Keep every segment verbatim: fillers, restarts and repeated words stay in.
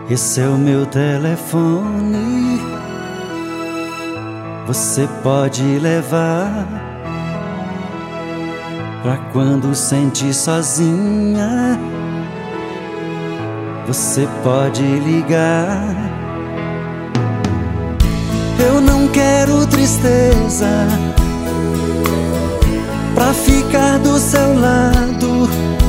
Esse é o meu telefone, você pode levar pra quando sentir sozinha. Você pode ligar. Eu não quero tristeza pra ficar do seu lado.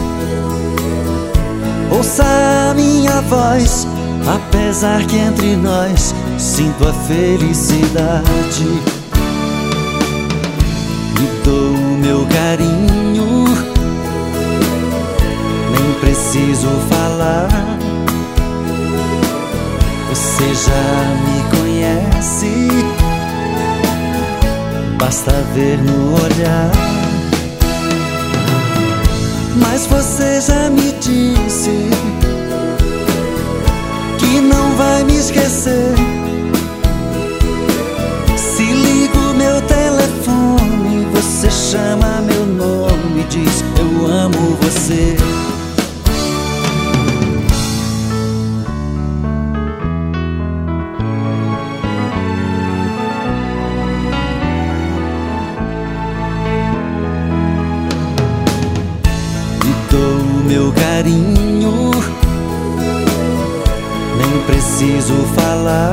Ouça a minha voz, apesar que entre nós sinto a felicidade. Me dou o meu carinho, nem preciso falar. Você já me conhece, basta ver no olhar. Mas você já me disse que não vai me esquecer. Se ligo meu telefone, você chama meu nome e diz: eu amo você. Me dou o meu carinho, nem preciso falar.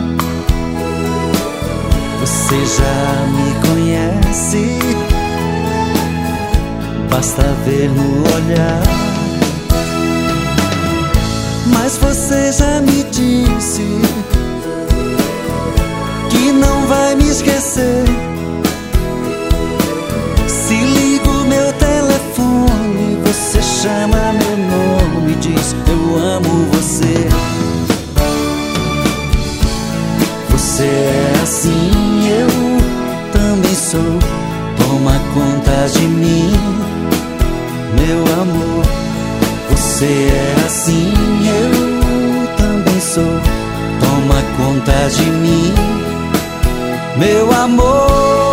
Você já me conhece, basta ver no olhar. Mas você já me disse que não vai me esquecer. Se ligo meu telefone, você chama meu nome e diz: eu amo você. Você é assim, eu também sou. Toma conta de mim, meu amor. Você é assim, eu também sou. Toma conta de mim, meu amor.